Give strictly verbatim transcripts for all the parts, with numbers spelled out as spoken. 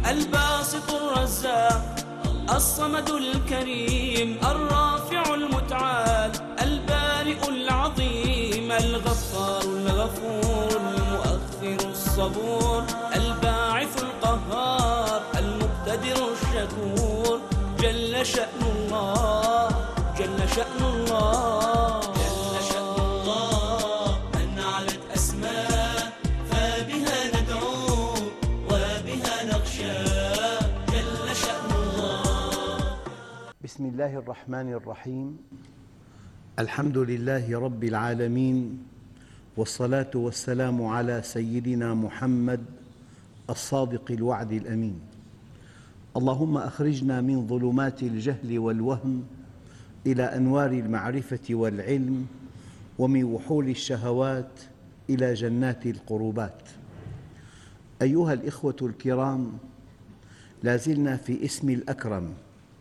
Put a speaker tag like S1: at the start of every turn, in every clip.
S1: الباسط الرزاق الصمد الكريم الرافع المتعال البارئ العظيم الغفار الغفور المؤخر الصبور الباعث القهار المقتدر الشكور جل شأن الله جل شأن الله جل شأن الله من علت أسماء فبها ندعو وبها نخشى جل شأن الله.
S2: بسم الله الرحمن الرحيم. الحمد لله رب العالمين، والصلاة والسلام على سيدنا محمد الصادق الوعد الأمين. اللهم أخرجنا من ظلمات الجهل والوهم إلى أنوار المعرفة والعلم، ومن وحول الشهوات إلى جنات القربات. أيها الإخوة الكرام، لا زلنا في اسم الأكرم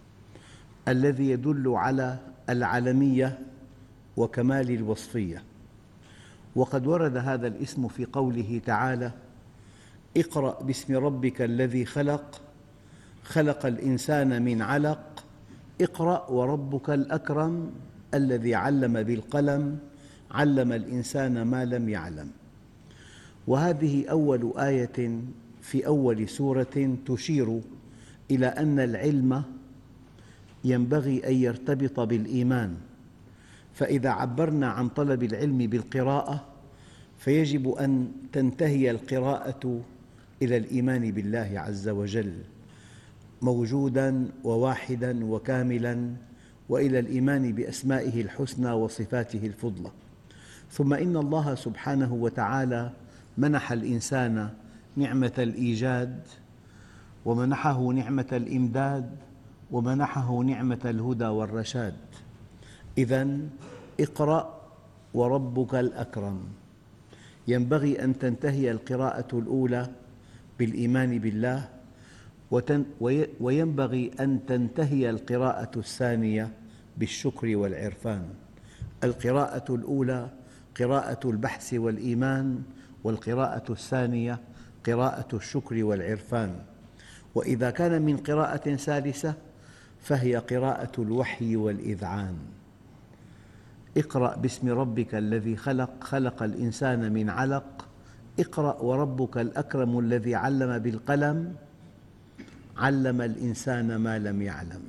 S2: الذي يدل على العلمية وكمال الوصفية، وقد ورد هذا الاسم في قوله تعالى: اقرأ باسم ربك الذي خلق خلق الإنسان من علق اقرأ وربك الأكرم الذي علم بالقلم علم الإنسان ما لم يعلم. وهذه أول آية في أول سورة تشير إلى أن العلم ينبغي أن يرتبط بالإيمان، فإذا عبرنا عن طلب العلم بالقراءة فيجب أن تنتهي القراءة إلى الإيمان بالله عز وجل موجوداً وواحداً وكاملاً، وإلى الإيمان بأسمائه الحسنى وصفاته الفضلى. ثم إن الله سبحانه وتعالى منح الإنسان نعمة الإيجاد، ومنحه نعمة الإمداد، ومنحه نعمة الهدى والرشاد. إذن اقرأ وربك الأكرم، ينبغي أن تنتهي القراءة الأولى بالإيمان بالله، وينبغي أن تنتهي القراءة الثانية بالشكر والعرفان. القراءة الأولى قراءة البحث والإيمان، والقراءة الثانية قراءة الشكر والعرفان. وإذا كان من قراءة ثالثة فهي قراءة الوحي والإذعان. اقرأ باسم ربك الذي خلق خلق الإنسان من علق اقرأ وربك الأكرم الذي علم بالقلم علم الإنسان ما لم يعلم.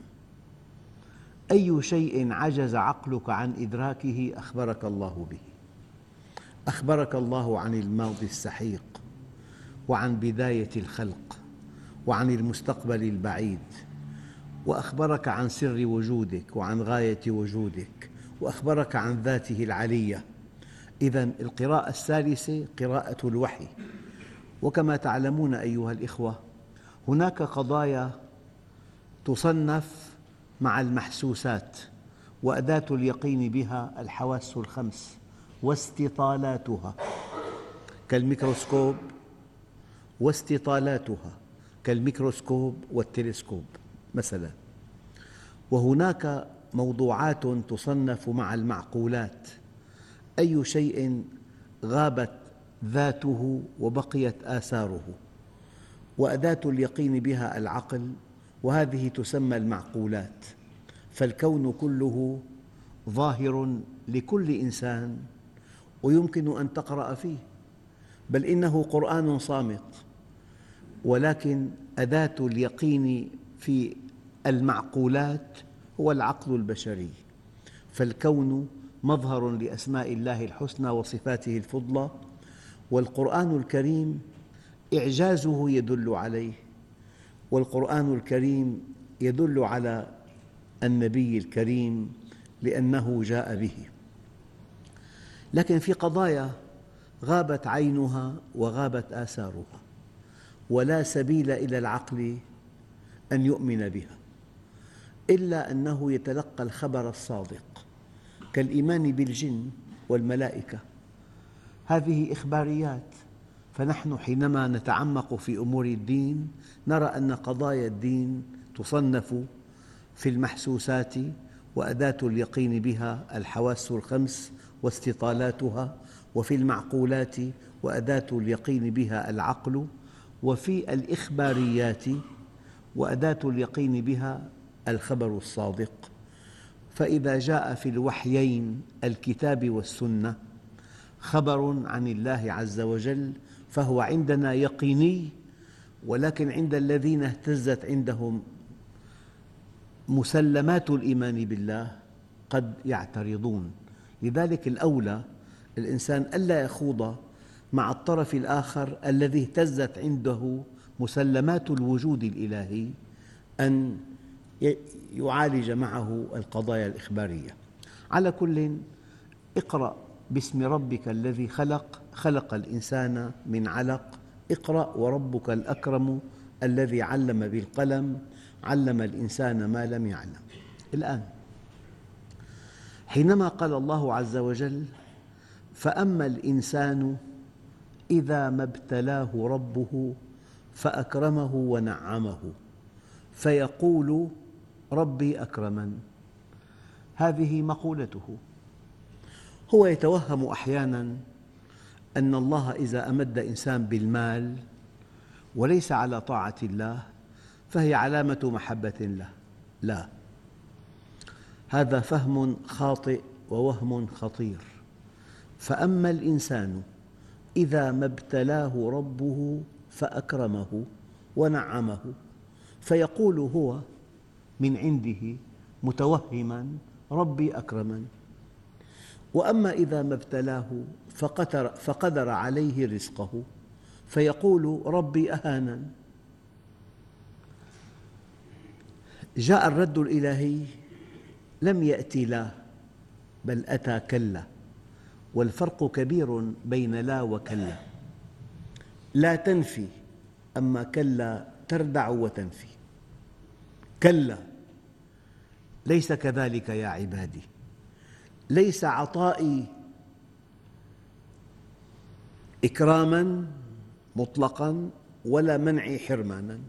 S2: أي شيء عجز عقلك عن إدراكه أخبرك الله به. أخبرك الله عن الماضي السحيق، وعن بداية الخلق، وعن المستقبل البعيد، وأخبرك عن سر وجودك وعن غاية وجودك، وأخبرك عن ذاته العلية. إذن القراءة الثالثة قراءة الوحي. وكما تعلمون أيها الإخوة، هناك قضايا تصنف مع المحسوسات، وأداة اليقين بها الحواس الخمس واستطالاتها كالميكروسكوب، واستطالاتها كالميكروسكوب والتلسكوب مثلاً. وهناك موضوعات تصنف مع المعقولات، أي شيء غابت ذاته وبقيت آثاره، وأداة اليقين بها العقل، وهذه تسمى المعقولات. فالكون كله ظاهر لكل إنسان ويمكن أن تقرأ فيه، بل إنه قرآن صامت، ولكن أداة اليقين في المعقولات هو العقل البشري. فالكون مظهر لأسماء الله الحسنى وصفاته الفضلى، والقرآن الكريم إعجازه يدل عليه، والقرآن الكريم يدل على النبي الكريم لأنه جاء به. لكن في قضايا غابت عينها وغابت آثارها، ولا سبيل إلى العقل أن يؤمن بها إلا أنه يتلقى الخبر الصادق، كالإيمان بالجن والملائكة. هذه إخباريات، فنحن حينما نتعمق في أمور الدين نرى أن قضايا الدين تصنف في المحسوسات، وأداة اليقين بها الحواس الخمس واستطالاتها، وفي المعقولات وأداة اليقين بها العقل، وفي الإخباريات، وأداة اليقين بها الخبر الصادق. فإذا جاء في الوحيين الكتاب والسنة خبر عن الله عز وجل فهو عندنا يقيني، ولكن عند الذين اهتزت عندهم مسلمات الإيمان بالله قد يعترضون. لذلك الأولى الإنسان ألا يخوض مع الطرف الآخر الذي اهتزت عنده مسلمات الوجود الإلهي، أن يعالج معه القضايا الإخبارية. على كل، اقرأ باسم ربك الذي خلق، خلق الإنسان من علق، اقرأ وربك الأكرم الذي علم بالقلم، علم الإنسان ما لم يعلم. الآن حينما قال الله عز وجل: فأما الإنسان إذا ما ابتلاه ربه فأكرمه ونعمه فيقول ربي أكرمن، هذه مقولته. هو يتوهم أحياناً أن الله إذا أمد إنسان بالمال وليس على طاعة الله فهي علامة محبة له. لا، هذا فهم خاطئ ووهم خطير. فأما الإنسان إذا ما ابتلاه ربه فأكرمه ونعمه فيقول هو من عنده متوهماً ربي أكرمن. وأما إذا ما ابتلاه فقدر, فقدر عليه رزقه فيقول ربي أهانن. جاء الرد الإلهي لم يأتي لا، بل أتى كلا، والفرق كبير بين لا وكلا. لا تنفي، أما كلا تردع وتنفي. كلا ليس كذلك يا عبادي، ليس عطائي إكراماً مطلقاً ولا منعي حرماناً.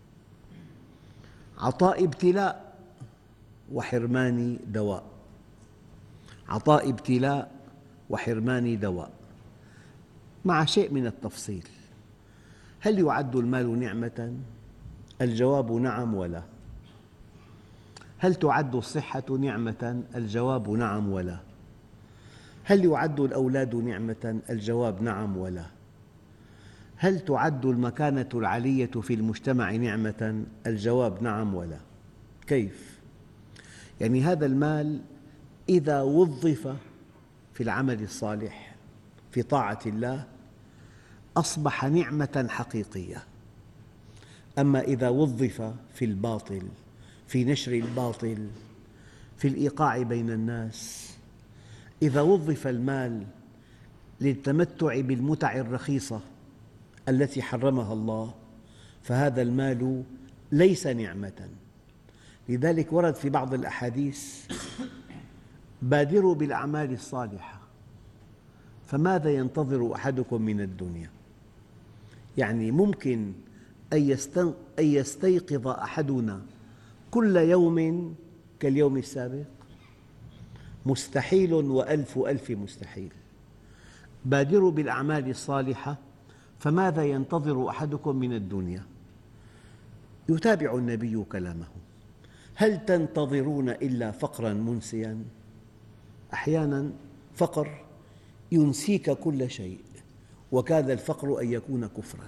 S2: عطائي ابتلاء وحرماني دواء. عطائي ابتلاء وحرماني دواء، مع شيء من التفصيل. هل يعد المال نعمة؟ الجواب نعم ولا. هل تعد الصحة نعمة؟ الجواب نعم ولا. هل يعد الأولاد نعمة؟ الجواب نعم ولا. هل تعد المكانة العالية في المجتمع نعمة؟ الجواب نعم ولا. كيف؟ يعني هذا المال إذا وظف في العمل الصالح في طاعة الله أصبح نعمة حقيقية، أما إذا وظف في الباطل، في نشر الباطل، في الإيقاع بين الناس، إذا وظف المال للتمتع بالمتع الرخيصة التي حرمها الله فهذا المال ليس نعمة. لذلك ورد في بعض الأحاديث: بادروا بالأعمال الصالحة فماذا ينتظر أحدكم من الدنيا؟ يعني ممكن أن يستيقظ أحدنا كل يوم كاليوم السابق؟ مستحيل وألف ألف مستحيل. بادروا بالأعمال الصالحة فماذا ينتظر أحدكم من الدنيا؟ يتابع النبي كلامه: هل تنتظرون إلا فقراً منسياً؟ أحياناً فقر ينسيك كل شيء، وكاد الفقر أن يكون كفراً.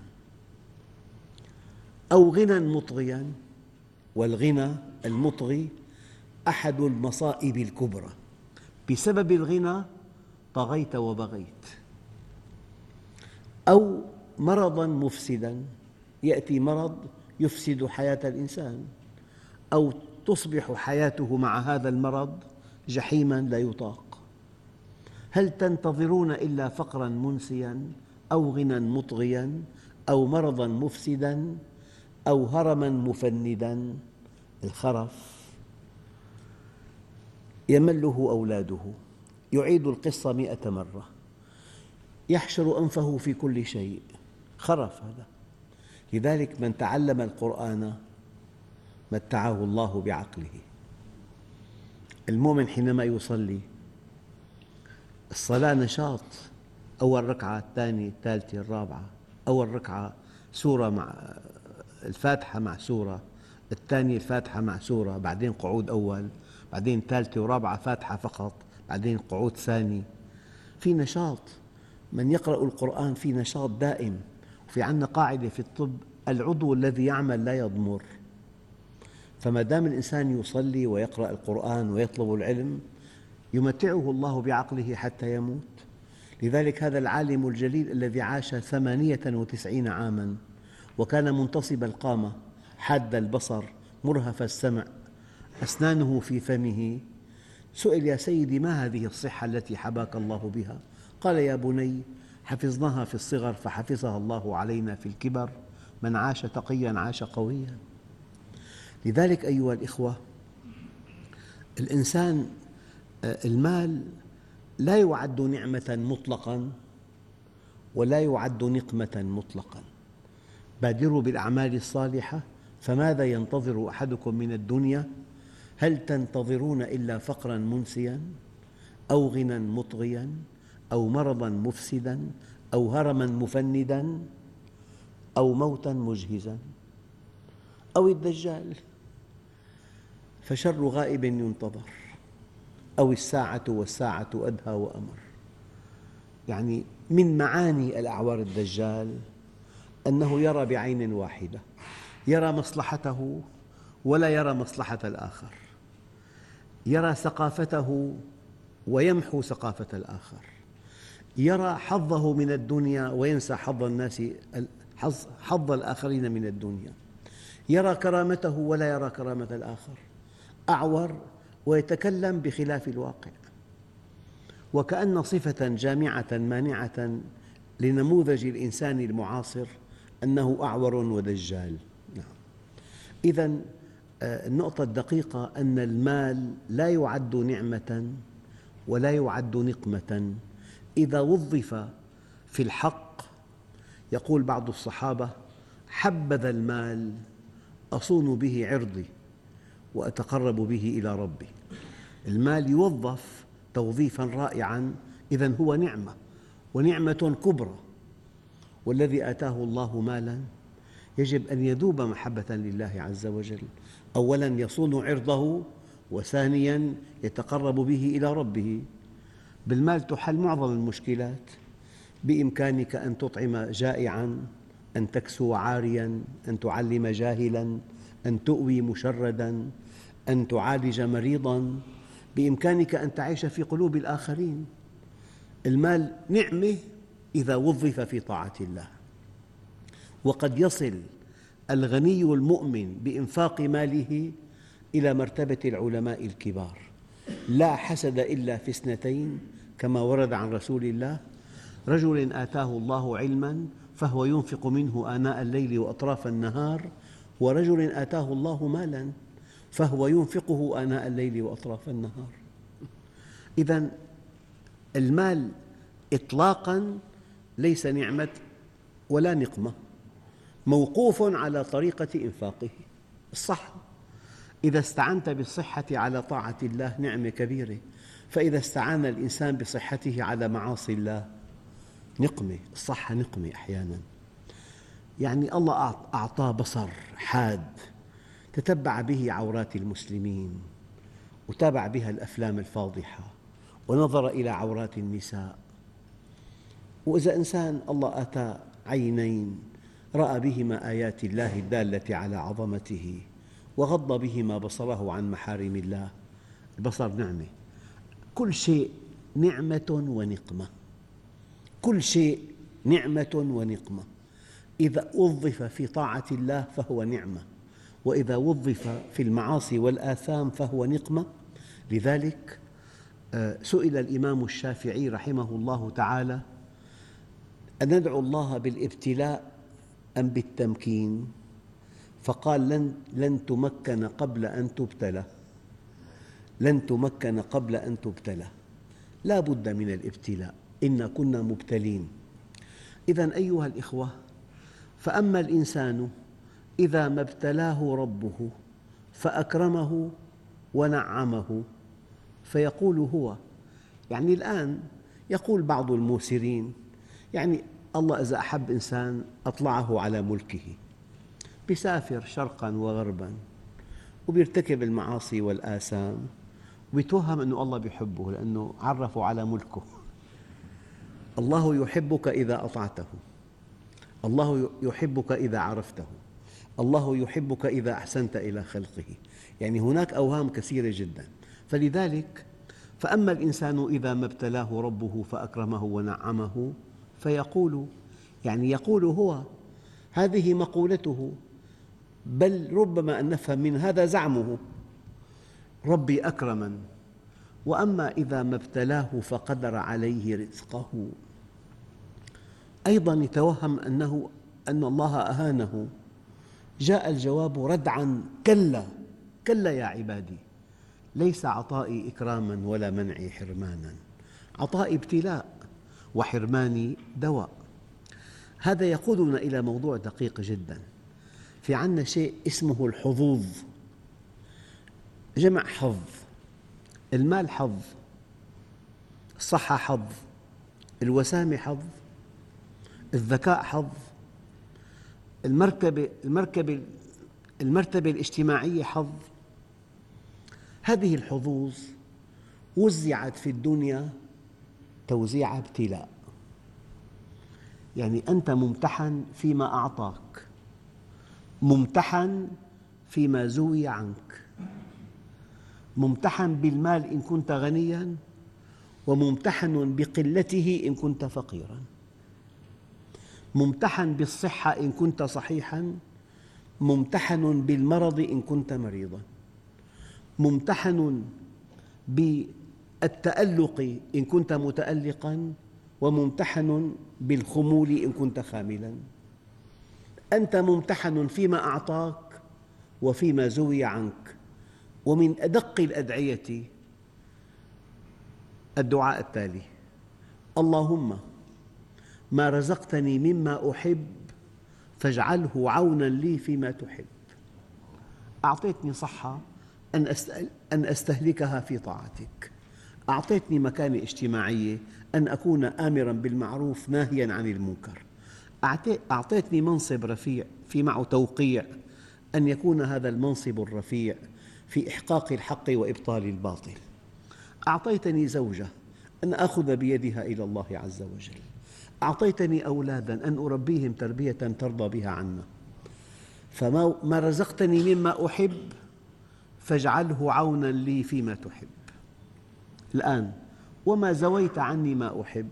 S2: أو غنى مطغياً، والغنى المطغي أحد المصائب الكبرى، بسبب الغنى طغيت وبغيت. أو مرضاً مفسداً، يأتي مرض يفسد حياة الإنسان، أو تصبح حياته مع هذا المرض جحيماً لا يطاق. هل تنتظرون إلا فقراً منسياً أو غنى مطغياً أو مرضاً مفسداً أو هرماً مفنداً؟ الخرف يمله أولاده، يعيد القصة مئة مرة، يحشر أنفه في كل شيء، خرف هذا. لذلك من تعلم القرآن متعه الله بعقله. المؤمن حينما يصلي الصلاة نشاط، أول ركعة، الثانية، الثالثة، الرابعة. أول ركعة سورة مع الفاتحة مع سورة، الثانية الفاتحة مع سورة، بعدين قعود أول، بعدين ثالثة ورابعة فاتحة فقط، بعدين قعود ثاني. في نشاط، من يقرأ القرآن في نشاط دائم. وفي عندنا قاعدة في الطب: العضو الذي يعمل لا يضمر. فما دام الإنسان يصلي ويقرأ القرآن ويطلب العلم يمتعه الله بعقله حتى يموت. لذلك هذا العالم الجليل الذي عاش ثمانية وتسعين عاماً وكان منتصب القامة حاد البصر مرهف السمع أسنانه في فمه، سئل: يا سيدي، ما هذه الصحة التي حباك الله بها؟ قال: يا بني، حفظناها في الصغر فحفظها الله علينا في الكبر، من عاش تقياً عاش قوياً. لذلك أيها الإخوة، الإنسان المال لا يعد نعمة مطلقاً ولا يعد نقمة مطلقاً. بادروا بالأعمال الصالحة، فماذا ينتظر أحدكم من الدنيا؟ هل تنتظرون إلا فقراً منسياً أو غنى مطغياً أو مرضاً مفسداً أو هرماً مفنداً أو موتاً مجهزاً أو الدجال، فشر غائب ينتظر، أو الساعة والساعة أدهى وأمر. يعني من معاني الأعوار الدجال أنه يرى بعين واحدة، يرى مصلحته ولا يرى مصلحة الآخر، يرى ثقافته ويمحو ثقافة الآخر، يرى حظه من الدنيا وينسى حظ الناس حظ الآخرين من الدنيا، يرى كرامته ولا يرى كرامة الآخر، أعور ويتكلم بخلاف الواقع. وكأن صفة جامعة مانعة لنموذج الإنسان المعاصر أنه أعور ودجال. نعم. إذن النقطة الدقيقة أن المال لا يعد نعمة ولا يعد نقمة إذا وظف في الحق. يقول بعض الصحابة: حبذا المال أصون به عرضي وأتقرب به إلى ربي. المال يوظف توظيفاً رائعاً، إذن هو نعمة ونعمة كبرى. والذي آتاه الله مالاً يجب أن يذوب محبة لله عز وجل. أولاً يصون عرضه، وثانياً يتقرب به إلى ربه. بالمال تحل معظم المشكلات. بإمكانك أن تطعم جائعاً، أن تكسو عارياً، أن تعلم جاهلاً، أن تؤوي مشرداً، أن تعالج مريضاً. بإمكانك أن تعيش في قلوب الآخرين. المال نعمة إذا وظف في طاعة الله. وقد يصل الغني المؤمن بإنفاق ماله إلى مرتبة العلماء الكبار. لا حسد إلا في اثنتين كما ورد عن رسول الله: رجل آتاه الله علماً فهو ينفق منه آناء الليل وأطراف النهار، ورجل آتاه الله مالاً فهو ينفقه آناء الليل وأطراف النهار. إذن المال إطلاقاً ليس نعمة ولا نقمة، موقوف على طريقة إنفاقه. الصحة، إذا استعنت بالصحة على طاعة الله نعمة كبيرة، فإذا استعان الإنسان بصحته على معاصي الله نقمة. الصحة نقمة أحياناً. يعني الله أعطاه بصر حاد تتبع به عورات المسلمين وتابع بها الأفلام الفاضحة ونظر إلى عورات النساء. وإذا إنسان الله آتاه عينين رأى بهما آيات الله الدالة على عظمته وغض بهما بصره عن محارم الله. البصر نعمة. كل شيء نعمة ونقمة، كل شيء نعمة ونقمة. إذا وظف في طاعة الله فهو نعمة، وإذا وظف في المعاصي والآثام فهو نقمة. لذلك سئل الإمام الشافعي رحمه الله تعالى: أندعو الله بالابتلاء أم بالتمكين؟ فقال: لن, لن تمكن قبل أن تبتلى، لن تمكن قبل أن تبتلى. لا بد من الابتلاء، إنا كنا مبتلين. إذن أيها الإخوة، فأما الإنسان إذا ما ابتلاه ربه فأكرمه ونعمه فيقول هو. يعني الآن يقول بعض الموسرين: يعني الله إذا أحب إنسان أطلعه على ملكه، بيسافر شرقاً وغرباً وبيرتكب المعاصي والآثام ويتوهم أن الله يحبه لأنه عرفه على ملكه. الله يحبك إذا أطعته، الله يحبك إذا عرفته، الله يحبك إذا أحسنت إلى خلقه. يعني هناك أوهام كثيرة جداً. فلذلك فأما الإنسان إذا ما ابتلاه ربه فأكرمه ونعمه فيقول، يعني يقول هو، هذه مقولته، بل ربما أن نفهم من هذا زعمه، ربي أكرمن. وأما إذا ما ابتلاه فقدر عليه رزقه، أيضاً يتوهم أنه أن الله أهانه. جاء الجواب ردعاً: كلا كلا يا عبادي، ليس عطائي إكراماً ولا منعي حرماناً، عطائي ابتلاء وحرماني دواء. هذا يقودنا إلى موضوع دقيق جداً. في عندنا شيء اسمه الحظوظ، جمع حظ. المال حظ، الصحة حظ، الوسامة حظ، الذكاء حظ، المرتبة المركبة المرتبة الاجتماعية حظ. هذه الحظوظ وزعت في الدنيا توزيع ابتلاء. يعني أنت ممتحن فيما أعطاك، ممتحن فيما زوي عنك، ممتحن بالمال إن كنت غنياً، وممتحن بقلته إن كنت فقيراً، ممتحن بالصحة إن كنت صحيحاً، ممتحن بالمرض إن كنت مريضاً، ممتحن بالتألق إن كنت متألقاً، وممتحن بالخمول إن كنت خاملاً. أنت ممتحن فيما أعطاك وفيما زوي عنك. ومن أدق الأدعية الدعاء التالي: اللهم ما رزقتني مما أحب فاجعله عوناً لي فيما تحب. أعطيتني صحة أن أستهلكها في طاعتك، أعطيتني مكانة اجتماعية أن أكون آمراً بالمعروف ناهياً عن المنكر، أعطيتني منصب رفيع في معه توقيع أن يكون هذا المنصب الرفيع في إحقاق الحق وإبطال الباطل، أعطيتني زوجة أن أخذ بيدها إلى الله عز وجل، أعطيتني أولادا أن أربيهم تربية ترضى بها عنا. فما رزقتني مما أحب فاجعله عوناً لي فيما تحب. الآن وما زويت عني ما أحب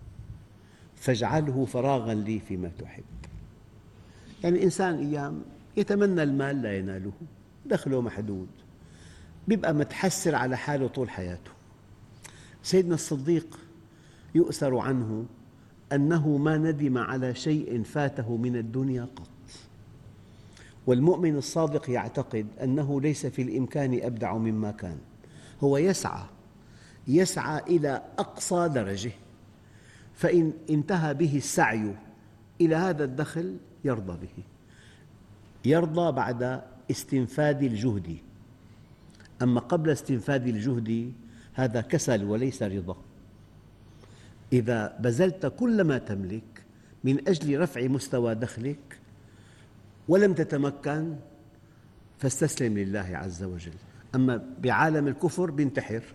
S2: فاجعله فراغاً لي فيما تحب. يعني الإنسان أيام يتمنى المال لا يناله، دخله محدود، يبقى متحسر على حاله طول حياته. سيدنا الصديق يؤثر عنه أنه ما ندم على شيء فاته من الدنيا قط. والمؤمن الصادق يعتقد أنه ليس في الإمكان أبدع مما كان، هو يسعى يسعى إلى أقصى درجة، فإن انتهى به السعي إلى هذا الدخل يرضى به، يرضى بعد استنفاد الجهد. أما قبل استنفاد الجهد هذا كسل وليس رضا. إذا بذلت كل ما تملك من أجل رفع مستوى دخلك ولم تتمكن فاستسلم لله عز وجل. أما بعالم الكفر بينتحر،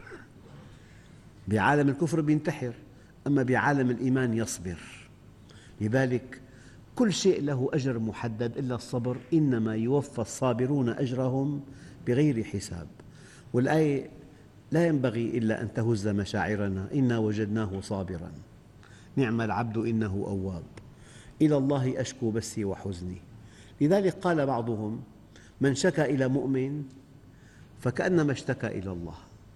S2: بعالم الكفر بينتحر، أما بعالم الإيمان يصبر. لذلك كل شيء له أجر محدد إلا الصبر، إنما يوفى الصابرون أجرهم بغير حساب. والآية لا ينبغي إلا أن تهز مشاعرنا: إنا وجدناه صابراً نعم العبد إنه أواب، إلى الله أشكو بثي وحزني. لذلك قال بعضهم: من شكا إلى مؤمن فكأنما اشتكى إلى الله،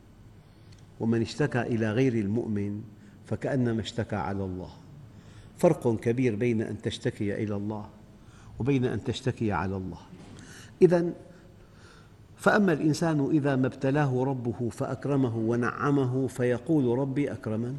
S2: ومن اشتكى إلى غير المؤمن فكأنما اشتكى على الله. فرق كبير بين أن تشتكي إلى الله وبين أن تشتكي على الله. إذن فأما الإنسان إذا ما ابتلاه ربه فأكرمه ونعمه فيقول ربي أكرمن.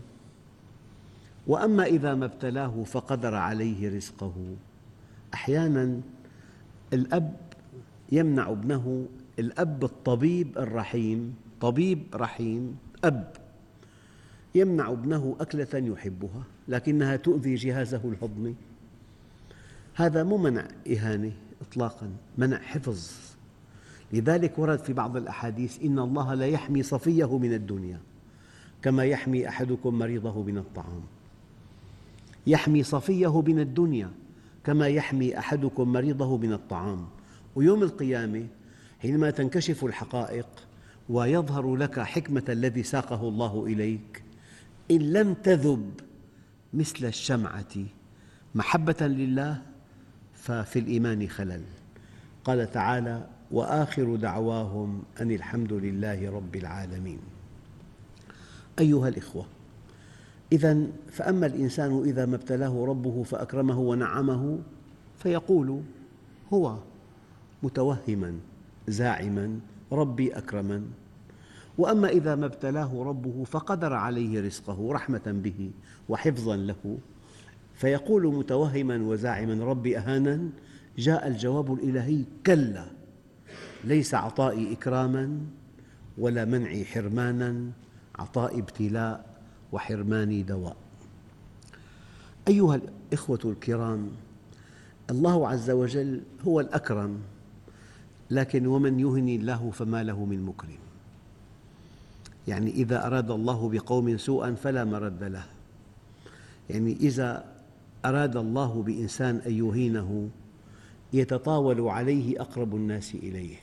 S2: وأما إذا ما ابتلاه فقدر عليه رزقه. أحياناً الأب يمنع ابنه، الأب الطبيب الرحيم، طبيب رحيم، أب يمنع ابنه أكلة يحبها لكنها تؤذي جهازه الهضمي. هذا مو منع إهانة إطلاقاً، منع حفظ. لذلك ورد في بعض الأحاديث إن الله لا يحمي صفيه من الدنيا كما يحمي أحدكم مريضه من الطعام. يحمي صفيه من الدنيا كما يحمي أحدكم مريضه من الطعام. ويوم القيامة حينما تنكشف الحقائق ويظهر لك حكمة الذي ساقه الله إليك، إن لم تذب مثل الشمعة محبة لله ففي الإيمان خلل. قال تعالى: وآخر دعواهم أن الحمد لله رب العالمين. أيها الإخوة، إذن فأما الإنسان إذا ما ابتلاه ربه فأكرمه ونعمه فيقول هو متوهماً زاعماً ربي أكرمن. وأما إذا ما ابتلاه ربه فقدر عليه رزقه رحمة به وحفظاً له فيقول متوهماً وزاعماً ربي أهانن. جاء الجواب الإلهي: كلا، ليس عطائي إكراماً ولا منعي حرماناً، عطائي ابتلاء وحرماني دواء. أيها الإخوة الكرام، الله عز وجل هو الأكرم، لكن ومن يهن الله فما له من مكرم. يعني إذا أراد الله بقوم سوءاً فلا مرد له. يعني إذا أراد الله بإنسان أن يهينه يتطاول عليه أقرب الناس إليه.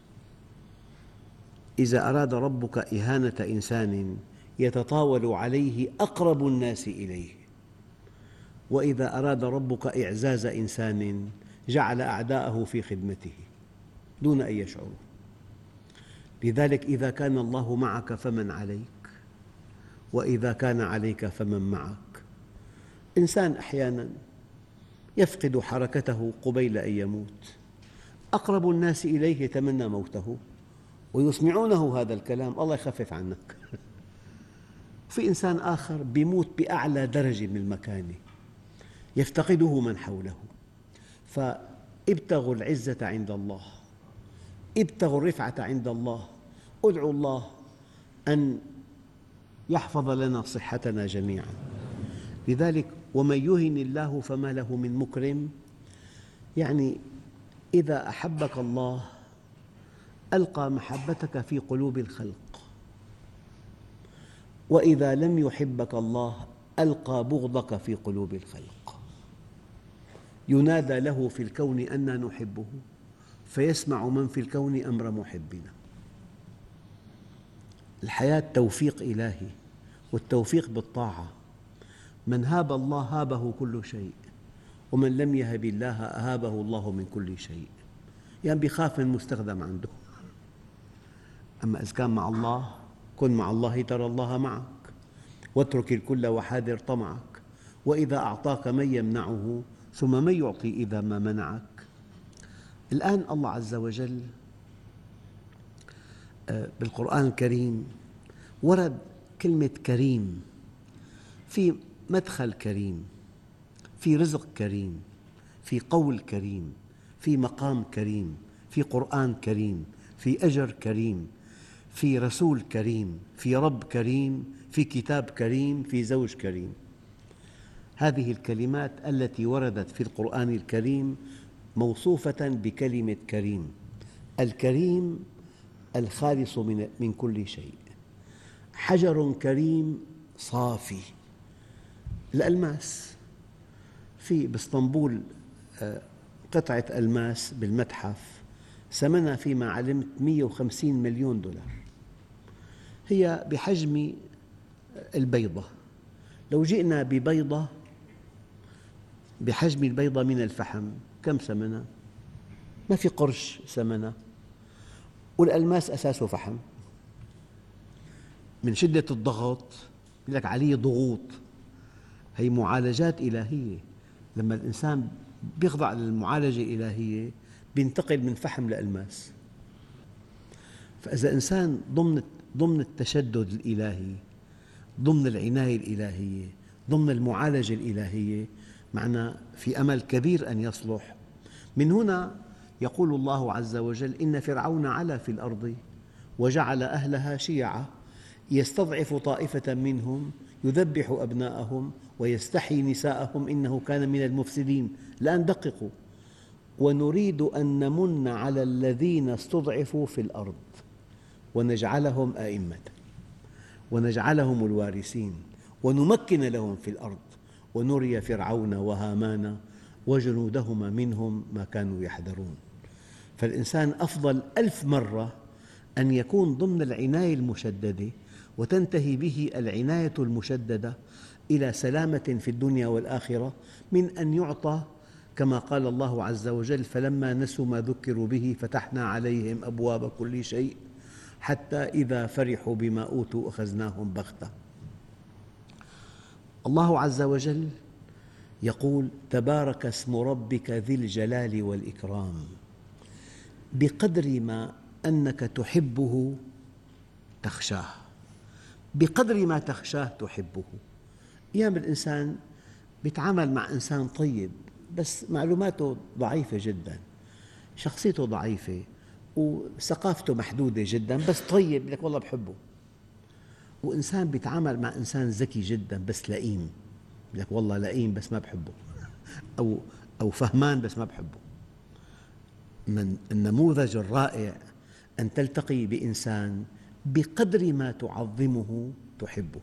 S2: إذا أراد ربك إهانة إنسان يتطاول عليه أقرب الناس إليه. وإذا أراد ربك إعزاز إنسان جعل أعداءه في خدمته دون أن يشعروا. لذلك إذا كان الله معك فمن عليك، وإذا كان عليك فمن معك. إنسان أحياناً يفقد حركته قبيل أن يموت، أقرب الناس إليه يتمنى موته ويسمعونه هذا الكلام: الله يخفف عنك. في إنسان آخر يموت بأعلى درجة من المكانة يفتقده من حوله. فابتغوا العزة عند الله، ابتغوا الرفعة عند الله، ادعوا الله أن يحفظ لنا صحتنا جميعاً. لذلك ومن يهن الله فما له من مكرم. يعني إذا أحبك الله ألقى محبتك في قلوب الخلق، وإذا لم يحبك الله ألقى بغضك في قلوب الخلق. ينادى له في الكون أننا نحبه فيسمع من في الكون أمر محبنا. الحياة توفيق إلهي، والتوفيق بالطاعة. من هاب الله هابه كل شيء، ومن لم يهب الله أهابه الله من كل شيء. يعني بيخاف من مستخدم عنده. أما إذا كان مع الله، كن مع الله ترى الله معك، واترك الكل وحاذر طمعك. وإذا أعطاك من يمنعه ثم من يعطي إذا ما منعك. الآن الله عز وجل بالقرآن الكريم ورد كلمة كريم، في مدخل كريم، في رزق كريم، في قول كريم، في مقام كريم، في قرآن كريم، في أجر كريم، في رسول كريم، في رب كريم، في كتاب كريم، في زوج كريم. هذه الكلمات التي وردت في القرآن الكريم موصوفة بكلمة كريم. الكريم الخالص من كل شيء. حجر كريم صافي، الألماس. في باسطنبول قطعة ألماس بالمتحف ثمنها فيما علمت مئة وخمسين مليون دولار، هي بحجم البيضة. لو جئنا ببيضة بحجم البيضة من الفحم كم ثمنها؟ ما في قرش ثمنها. والألماس أساسه فحم. من شدة الضغط يقول لك عليه ضغوط. هي معالجات إلهية. لما الإنسان يخضع للمعالجة الإلهية ينتقل من فحم لألماس. فإذا إنسان ضمن ضمن التشدد الإلهي، ضمن العناية الإلهية، ضمن المعالجة الإلهية، معنى في أمل كبير أن يصلح. من هنا يقول الله عز وجل: إن فرعون علا في الأرض وجعل أهلها شيعا يستضعف طائفة منهم يذبح أبناءهم ويستحيي نساءهم إنه كان من المفسدين. الآن دققوا: ونريد أن نمن على الذين استضعفوا في الأرض ونجعلهم أئمة ونجعلهم الوارثين ونمكن لهم في الأرض ونري فرعون وهامان وجنودهما منهم ما كانوا يحذرون. فالإنسان أفضل ألف مرة أن يكون ضمن العناية المشددة وتنتهي به العناية المشددة إلى سلامة في الدنيا والآخرة، من أن يعطى كما قال الله عز وجل: فلما نسوا ما ذكروا به فتحنا عليهم أبواب كل شيء حتى إذا فرحوا بما أوتوا أخذناهم بغتة. الله عز وجل يقول: تبارك اسم ربك ذي الجلال والإكرام. بقدر ما أنك تحبه تخشاه، بقدر ما تخشاه تحبه. أيام الإنسان يتعامل مع إنسان طيب بس معلوماته ضعيفة جدا، شخصيته ضعيفة وثقافته محدودة جدا، بس طيب لك والله بحبه. وإنسان يتعامل مع إنسان ذكي جدا بس لئيم، لك والله لئيم بس ما بحبه، أو أو فهمان بس ما بحبه. من النموذج الرائع أن تلتقي بإنسان بقدر ما تعظمه تحبه.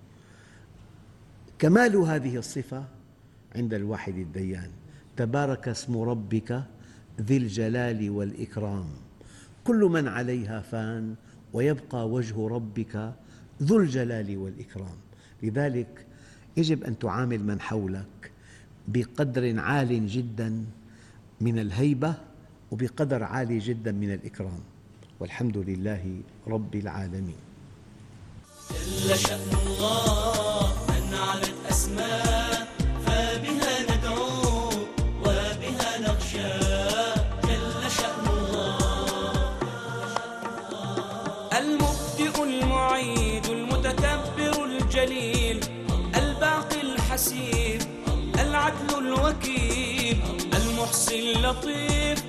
S2: كمال هذه الصفة عند الواحد الديان: تبارك اسم ربك ذي الجلال والإكرام. كل من عليها فان ويبقى وجه ربك ذو الجلال والإكرام. لذلك يجب أن تعامل من حولك بقدر عال جدا من الهيبة وبقدر عالي جدا من الإكرام، والحمد لله رب العالمين.
S1: جل شأن الله من علت أسماء فبها ندعو وبها نخشى. جل شأن الله المبدئ المعيد المتكبر الجليل الباقي الحسيب العدل الوكيل المحصي اللطيف